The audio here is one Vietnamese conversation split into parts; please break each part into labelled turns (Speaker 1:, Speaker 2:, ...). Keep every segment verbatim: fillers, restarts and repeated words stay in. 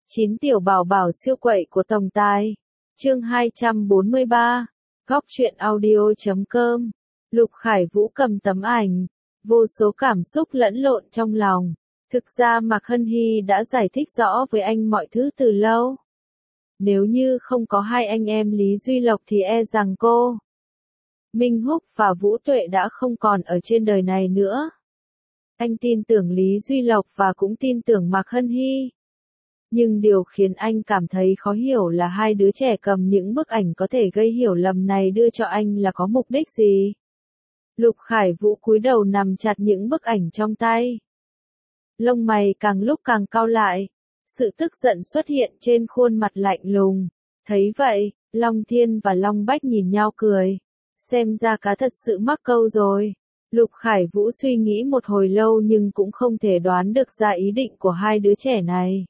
Speaker 1: Chín tiểu bảo bảo siêu quậy của tổng tài. Chương hai trăm bốn mươi ba. Góc truyện audio chấm com. Lục Khải Vũ cầm tấm ảnh, vô số cảm xúc lẫn lộn trong lòng. Thực ra Mạc Hân Hy đã giải thích rõ với anh mọi thứ từ lâu. Nếu như không có hai anh em Lý Duy Lộc thì e rằng cô Minh Húc và Vũ Tuệ đã không còn ở trên đời này nữa. Anh tin tưởng Lý Duy Lộc và cũng tin tưởng Mạc Hân Hy. Nhưng điều khiến anh cảm thấy khó hiểu là hai đứa trẻ cầm những bức ảnh có thể gây hiểu lầm này đưa cho anh là có mục đích gì. Lục Khải Vũ cúi đầu nằm chặt những bức ảnh trong tay. Lông mày càng lúc càng cau lại. Sự tức giận xuất hiện trên khuôn mặt lạnh lùng. Thấy vậy, Long Thiên và Long Bách nhìn nhau cười. Xem ra cá thật sự mắc câu rồi. Lục Khải Vũ suy nghĩ một hồi lâu nhưng cũng không thể đoán được ra ý định của hai đứa trẻ này.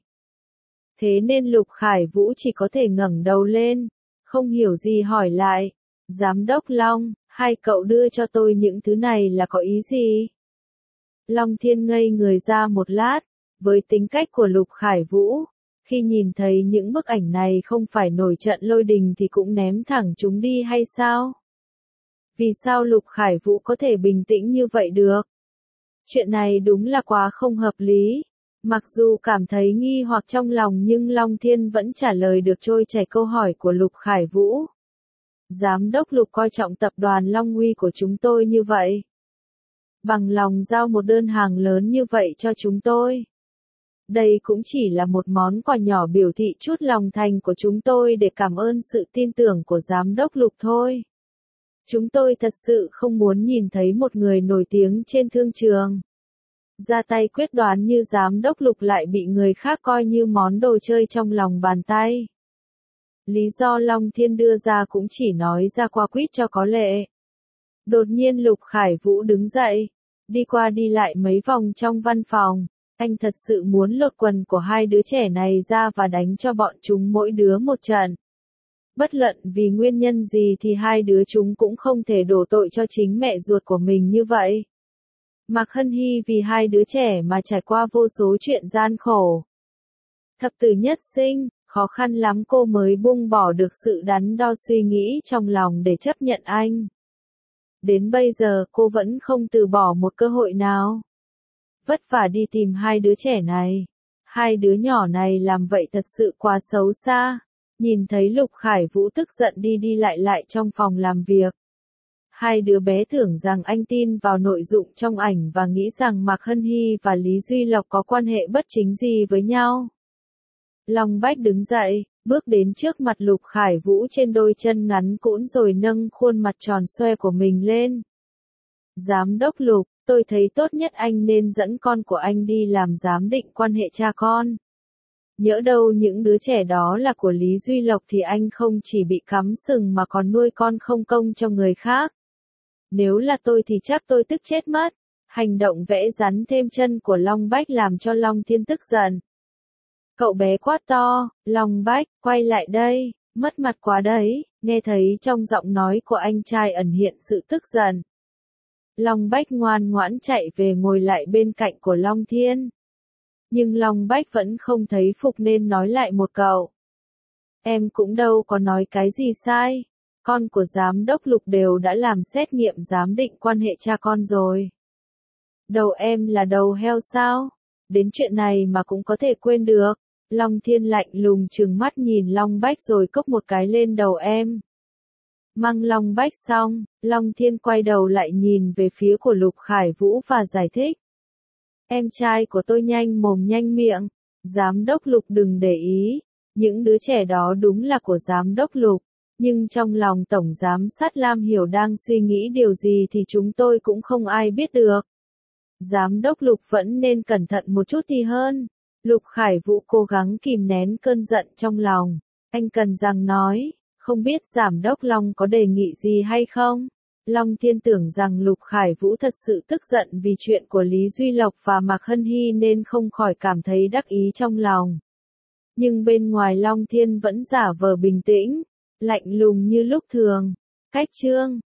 Speaker 1: Thế nên Lục Khải Vũ chỉ có thể ngẩng đầu lên, không hiểu gì hỏi lại. Giám đốc Long, hai cậu đưa cho tôi những thứ này là có ý gì? Long Thiên ngây người ra một lát, với tính cách của Lục Khải Vũ, khi nhìn thấy những bức ảnh này không phải nổi trận lôi đình thì cũng ném thẳng chúng đi hay sao? Vì sao Lục Khải Vũ có thể bình tĩnh như vậy được? Chuyện này đúng là quá không hợp lý. Mặc dù cảm thấy nghi hoặc trong lòng nhưng Long Thiên vẫn trả lời được trôi chảy câu hỏi của Lục Khải Vũ. Giám đốc Lục coi trọng tập đoàn Long Uy của chúng tôi như vậy. Bằng lòng giao một đơn hàng lớn như vậy cho chúng tôi. Đây cũng chỉ là một món quà nhỏ biểu thị chút lòng thành của chúng tôi để cảm ơn sự tin tưởng của giám đốc Lục thôi. Chúng tôi thật sự không muốn nhìn thấy một người nổi tiếng trên thương trường ra tay quyết đoán như giám đốc Lục lại bị người khác coi như món đồ chơi trong lòng bàn tay. Lý do Long Thiên đưa ra cũng chỉ nói ra qua quýt cho có lệ. Đột nhiên Lục Khải Vũ đứng dậy, đi qua đi lại mấy vòng trong văn phòng. Anh thật sự muốn lột quần của hai đứa trẻ này ra và đánh cho bọn chúng mỗi đứa một trận. Bất luận vì nguyên nhân gì thì hai đứa chúng cũng không thể đổ tội cho chính mẹ ruột của mình như vậy. Mạc Hân Hy vì hai đứa trẻ mà trải qua vô số chuyện gian khổ. Thập tử nhất sinh, khó khăn lắm cô mới buông bỏ được sự đắn đo suy nghĩ trong lòng để chấp nhận anh. Đến bây giờ cô vẫn không từ bỏ một cơ hội nào. Vất vả đi tìm hai đứa trẻ này. Hai đứa nhỏ này làm vậy thật sự quá xấu xa. Nhìn thấy Lục Khải Vũ tức giận đi đi lại lại trong phòng làm việc. Hai đứa bé tưởng rằng anh tin vào nội dung trong ảnh và nghĩ rằng Mạc Hân Hy và Lý Duy Lộc có quan hệ bất chính gì với nhau. Long Bách đứng dậy, bước đến trước mặt Lục Khải Vũ trên đôi chân ngắn cũn rồi nâng khuôn mặt tròn xoe của mình lên. Giám đốc Lục, tôi thấy tốt nhất anh nên dẫn con của anh đi làm giám định quan hệ cha con. Nhỡ đâu những đứa trẻ đó là của Lý Duy Lộc thì anh không chỉ bị cắm sừng mà còn nuôi con không công cho người khác. Nếu là tôi thì chắc tôi tức chết mất. Hành động vẽ rắn thêm chân của Long Bách làm cho Long Thiên tức giận. Cậu bé quát to, Long Bách, quay lại đây, mất mặt quá đấy, nghe thấy trong giọng nói của anh trai ẩn hiện sự tức giận. Long Bách ngoan ngoãn chạy về ngồi lại bên cạnh của Long Thiên. Nhưng Long Bách vẫn không thấy phục nên nói lại một câu. Em cũng đâu có nói cái gì sai. Con của giám đốc Lục đều đã làm xét nghiệm giám định quan hệ cha con rồi. Đầu em là đầu heo sao? Đến chuyện này mà cũng có thể quên được. Long Thiên lạnh lùng trừng mắt nhìn Long Bách rồi cốc một cái lên đầu em. Mang Long Bách xong, Long Thiên quay đầu lại nhìn về phía của Lục Khải Vũ và giải thích. Em trai của tôi nhanh mồm nhanh miệng. Giám đốc Lục đừng để ý. Những đứa trẻ đó đúng là của giám đốc Lục. Nhưng trong lòng Tổng Giám sát Lam Hiểu đang suy nghĩ điều gì thì chúng tôi cũng không ai biết được. Giám đốc Lục vẫn nên cẩn thận một chút thì hơn. Lục Khải Vũ cố gắng kìm nén cơn giận trong lòng. Anh cần rằng nói, không biết giám đốc Long có đề nghị gì hay không? Long Thiên tưởng rằng Lục Khải Vũ thật sự tức giận vì chuyện của Lý Duy Lộc và Mạc Hân Hy nên không khỏi cảm thấy đắc ý trong lòng. Nhưng bên ngoài Long Thiên vẫn giả vờ bình tĩnh, lạnh lùng như lúc thường. Cách chương